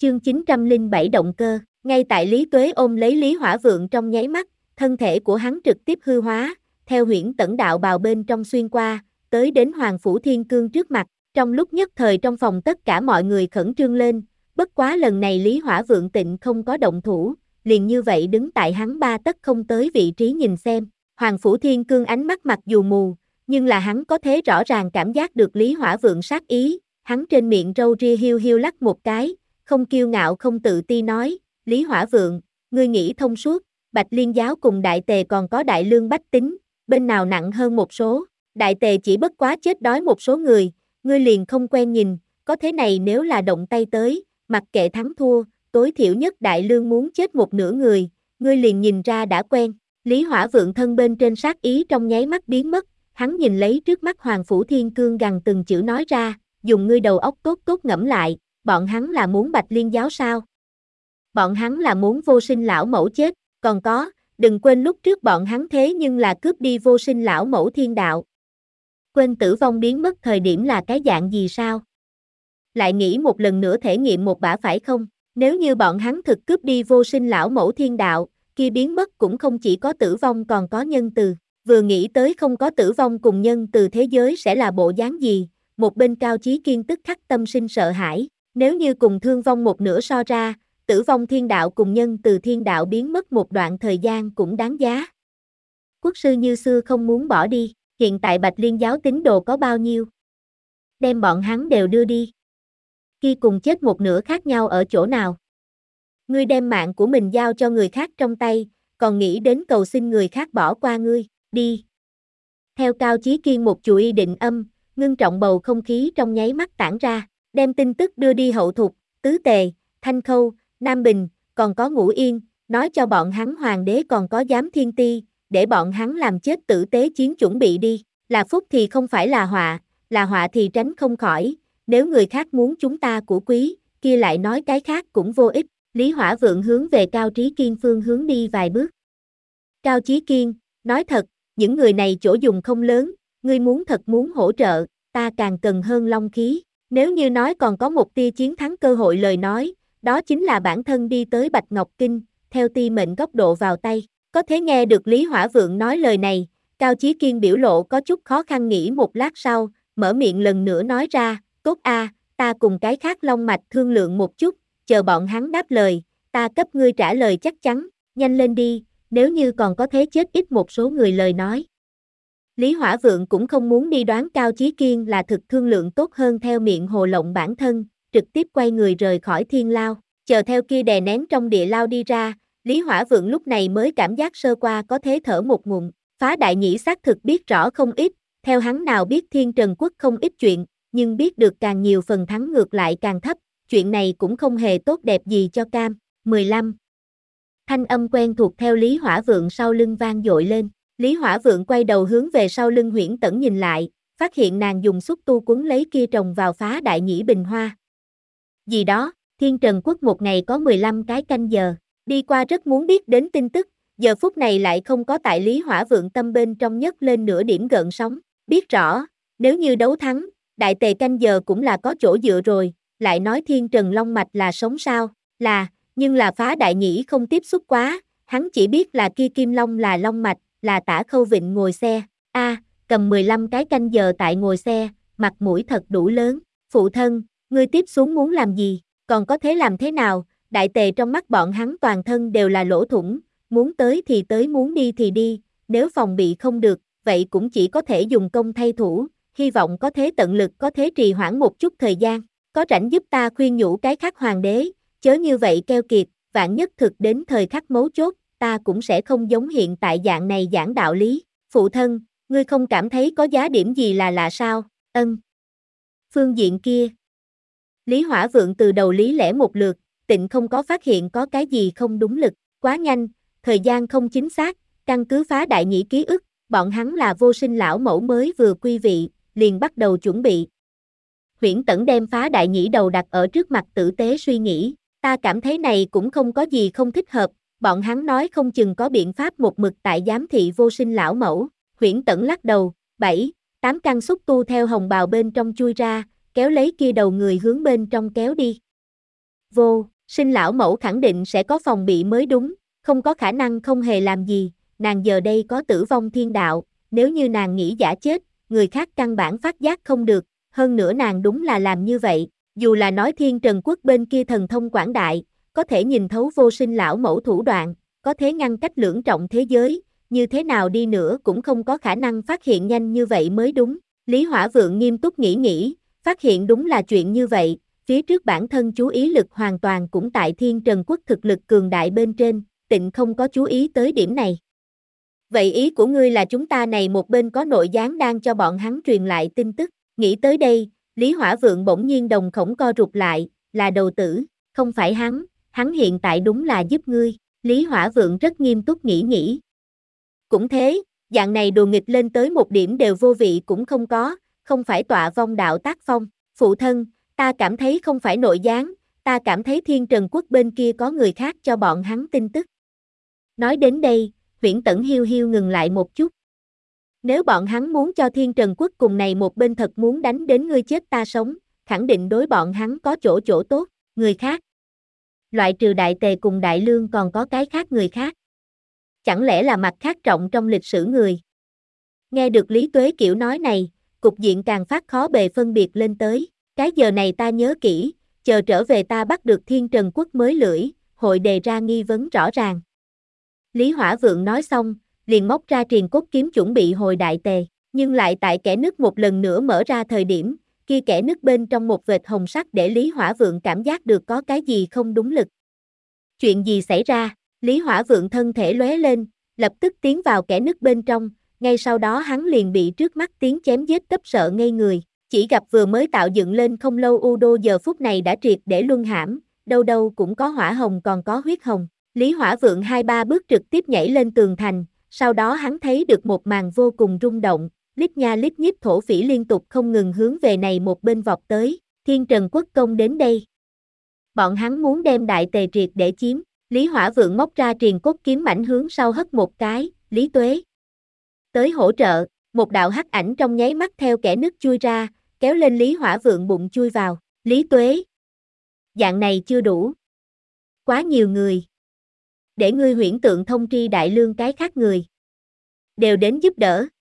Chương 907 động cơ, ngay tại Lý Tuế ôm lấy Lý Hỏa Vượng trong nháy mắt, thân thể của hắn trực tiếp hư hóa, theo huyễn tẩn đạo bào bên trong xuyên qua, tới đến Hoàng Phủ Thiên Cương trước mặt, trong lúc nhất thời trong phòng tất cả mọi người khẩn trương lên, bất quá lần này Lý Hỏa Vượng Tịnh không có động thủ, liền như vậy đứng tại hắn 3 tấc không tới vị trí nhìn xem, Hoàng Phủ Thiên Cương ánh mắt mặc dù mù, nhưng là hắn có thể rõ ràng cảm giác được Lý Hỏa Vượng sát ý, hắn trên miệng râu ria hiu hiu lắc một cái, không kiêu ngạo không tự ti nói, Lý Hỏa Vượng, ngươi nghĩ thông suốt, Bạch Liên giáo cùng Đại Tề còn có Đại Lương bách tính, bên nào nặng hơn một số, Đại Tề chỉ bất quá chết đói một số người, ngươi liền không quen nhìn, có thế này nếu là động tay tới, mặc kệ thắng thua, tối thiểu nhất Đại Lương muốn chết một nửa người, ngươi liền nhìn ra đã quen, Lý Hỏa Vượng thân bên trên sát ý trong nháy mắt biến mất, hắn nhìn lấy trước mắt Hoàng Phủ Thiên Cương gằn từng chữ nói ra, dùng ngươi đầu óc tốt tốt ngẫm lại, bọn hắn là muốn Bạch Liên giáo sao? Bọn hắn là muốn Vô Sinh lão mẫu chết, còn có, đừng quên lúc trước bọn hắn thế nhưng là cướp đi Vô Sinh lão mẫu thiên đạo. Quên tử vong biến mất thời điểm là cái dạng gì sao? Lại nghĩ một lần nữa thể nghiệm một bả phải không? Nếu như bọn hắn thực cướp đi Vô Sinh lão mẫu thiên đạo, kia biến mất cũng không chỉ có tử vong còn có nhân từ. Vừa nghĩ tới không có tử vong cùng nhân từ thế giới sẽ là bộ dáng gì, một bên Cao Chí Kiên tức khắc tâm sinh sợ hãi. Nếu như cùng thương vong một nửa so ra, tử vong thiên đạo cùng nhân từ thiên đạo biến mất một đoạn thời gian cũng đáng giá. Quốc sư như xưa không muốn bỏ đi, hiện tại Bạch Liên giáo tín đồ có bao nhiêu? Đem bọn hắn đều đưa đi. Khi cùng chết một nửa khác nhau ở chỗ nào? Ngươi đem mạng của mình giao cho người khác trong tay, còn nghĩ đến cầu xin người khác bỏ qua ngươi, đi. Theo Cao Chí Kiên một chùy ý định âm, ngưng trọng bầu không khí trong nháy mắt tản ra, đem tin tức đưa đi Hậu Thục, Tứ Tề, Thanh Khâu, Nam Bình, còn có Ngũ Yên, nói cho bọn hắn hoàng đế còn có Giám Thiên Ti, để bọn hắn làm chết tử tế chiến chuẩn bị đi, là phúc thì không phải là họa thì tránh không khỏi, nếu người khác muốn chúng ta của quý, kia lại nói cái khác cũng vô ích, Lý Hỏa Vượng hướng về Cao Chí Kiên phương hướng đi vài bước. Cao Chí Kiên, nói thật, những người này chỗ dùng không lớn, ngươi muốn thật muốn hỗ trợ, ta càng cần hơn long khí, nếu như nói còn có một tia chiến thắng cơ hội lời nói, đó chính là bản thân đi tới Bạch Ngọc Kinh, theo ti mệnh góc độ vào tay, có thể nghe được Lý Hỏa Vượng nói lời này, Cao Chí Kiên biểu lộ có chút khó khăn nghĩ một lát sau, mở miệng lần nữa nói ra, tốt a, ta cùng cái khác long mạch thương lượng một chút, chờ bọn hắn đáp lời, ta cấp ngươi trả lời chắc chắn, nhanh lên đi, nếu như còn có thế chết ít một số người lời nói. Lý Hỏa Vượng cũng không muốn đi đoán Cao Chí Kiên là thực thương lượng tốt hơn theo miệng hồ lộng bản thân, trực tiếp quay người rời khỏi thiên lao, chờ theo kia đè nén trong địa lao đi ra, Lý Hỏa Vượng lúc này mới cảm giác sơ qua có thế thở một ngụm, Phá Đại Nhĩ xác thực biết rõ không ít, theo hắn nào biết Thiên Trần Quốc không ít chuyện, nhưng biết được càng nhiều phần thắng ngược lại càng thấp, chuyện này cũng không hề tốt đẹp gì cho Cam. 15. Thanh âm quen thuộc theo Lý Hỏa Vượng sau lưng vang dội lên, Lý Hỏa Vượng quay đầu hướng về sau lưng Huyễn Tẩn nhìn lại, phát hiện nàng dùng xúc tu quấn lấy kia trồng vào Phá Đại Nhĩ bình hoa. Gì đó, Thiên Trần Quốc một ngày có 15 cái canh giờ, đi qua rất muốn biết đến tin tức, giờ phút này lại không có tại Lý Hỏa Vượng tâm bên trong nhấc lên nửa điểm gợn sóng, biết rõ, nếu như đấu thắng, Đại Tề canh giờ cũng là có chỗ dựa rồi, lại nói Thiên Trần Long Mạch là sống sao, nhưng là Phá Đại Nhĩ không tiếp xúc quá, hắn chỉ biết là kia Kim Long là Long Mạch, là Tả Khâu Vịnh ngồi xe, cầm 15 cái canh giờ tại ngồi xe, mặt mũi thật đủ lớn, phụ thân, ngươi tiếp xuống muốn làm gì, còn có thế làm thế nào, Đại Tề trong mắt bọn hắn toàn thân đều là lỗ thủng, muốn tới thì tới muốn đi thì đi, nếu phòng bị không được, vậy cũng chỉ có thể dùng công thay thủ, hy vọng có thế tận lực có thế trì hoãn một chút thời gian, có rảnh giúp ta khuyên nhủ cái khác hoàng đế, chớ như vậy keo kiệt, vạn nhất thực đến thời khắc mấu chốt, ta cũng sẽ không giống hiện tại dạng này giảng đạo lý, phụ thân, ngươi không cảm thấy có giá điểm gì là lạ sao, phương diện kia. Lý Hỏa Vượng từ đầu lý lẽ một lượt, Tịnh không có phát hiện có cái gì không đúng lực, quá nhanh, thời gian không chính xác, căn cứ Phá Đại Nhĩ ký ức, bọn hắn là Vô Sinh lão mẫu mới vừa quy vị, liền bắt đầu chuẩn bị. Huyễn Tẩn đem Phá Đại Nhĩ đầu đặt ở trước mặt tử tế suy nghĩ, ta cảm thấy này cũng không có gì không thích hợp, bọn hắn nói không chừng có biện pháp một mực tại giám thị Vô Sinh lão mẫu, Huyễn Tẩn lắc đầu, 7-8 căn xúc tu theo hồng bào bên trong chui ra, kéo lấy kia đầu người hướng bên trong kéo đi. Vô sinh lão mẫu khẳng định sẽ có phòng bị mới đúng, không có khả năng không hề làm gì, nàng giờ đây có tử vong thiên đạo, nếu như nàng nghĩ giả chết, người khác căn bản phát giác không được, hơn nữa nàng đúng là làm như vậy, dù là nói Thiên Trần Quốc bên kia thần thông quảng đại, có thể nhìn thấu vô sinh lão mẫu thủ đoạn, có thể ngăn cách lưỡng trọng thế giới, như thế nào đi nữa cũng không có khả năng phát hiện nhanh như vậy mới đúng. Lý Hỏa Vượng nghiêm túc nghĩ, phát hiện đúng là chuyện như vậy, phía trước bản thân chú ý lực hoàn toàn cũng tại Thiên Trần Quốc thực lực cường đại bên trên, tịnh không có chú ý tới điểm này. Vậy ý của ngươi là chúng ta này một bên có nội gián đang cho bọn hắn truyền lại tin tức, nghĩ tới đây, Lý Hỏa Vượng bỗng nhiên đồng khổng co rụt lại, là đầu tử, không phải hắn hiện tại đúng là giúp ngươi, Lý Hỏa Vượng rất nghiêm túc nghĩ. Cũng thế, dạng này đùa nghịch lên tới một điểm đều vô vị cũng không có, không phải tọa vong đạo tác phong, phụ thân, ta cảm thấy không phải nội gián, ta cảm thấy Thiên Trần Quốc bên kia có người khác cho bọn hắn tin tức. Nói đến đây, Huyễn Tẩn hiu hiu ngừng lại một chút. Nếu bọn hắn muốn cho Thiên Trần Quốc cùng này một bên thật muốn đánh đến ngươi chết ta sống, khẳng định đối bọn hắn có chỗ tốt, người khác. Loại trừ Đại Tề cùng Đại Lương còn có cái khác người khác. Chẳng lẽ là mặt khác trọng trong lịch sử người? Nghe được Lý Tuế kiểu nói này, cục diện càng phát khó bề phân biệt lên tới. Cái giờ này ta nhớ kỹ, chờ trở về ta bắt được Thiên Trần Quốc mới lưỡi, hội đề ra nghi vấn rõ ràng. Lý Hỏa Vượng nói xong, liền móc ra Triền Cốt Kiếm chuẩn bị hồi Đại Tề, nhưng lại tại kẽ nứt một lần nữa mở ra thời điểm, kia kẽ nứt bên trong một vệt hồng sắc để Lý Hỏa Vượng cảm giác được có cái gì không đúng lực. Chuyện gì xảy ra? Lý Hỏa Vượng thân thể lóe lên, lập tức tiến vào kẽ nứt bên trong, ngay sau đó hắn liền bị trước mắt tiếng chém giết cấp sợ ngây người, chỉ gặp vừa mới tạo dựng lên không lâu Udo giờ phút này đã triệt để luân hãm, đâu đâu cũng có hỏa hồng còn có huyết hồng. Lý Hỏa Vượng 2-3 bước trực tiếp nhảy lên tường thành, sau đó hắn thấy được một màn vô cùng rung động, lít nha lít nhít thổ phỉ liên tục không ngừng hướng về này một bên vọt tới, Thiên Trần Quốc công đến đây. Bọn hắn muốn đem Đại Tề triệt để chiếm, Lý Hỏa Vượng móc ra Triền Cốt Kiếm mảnh hướng sau hất một cái, Lý Tuế tới hỗ trợ, một đạo hắc ảnh trong nháy mắt theo kẽ nứt chui ra, kéo lên Lý Hỏa Vượng bụng chui vào, Lý Tuế. Dạng này chưa đủ. Quá nhiều người. Để ngươi Huyễn Tượng thông tri Đại Lương cái khác người. Đều đến giúp đỡ,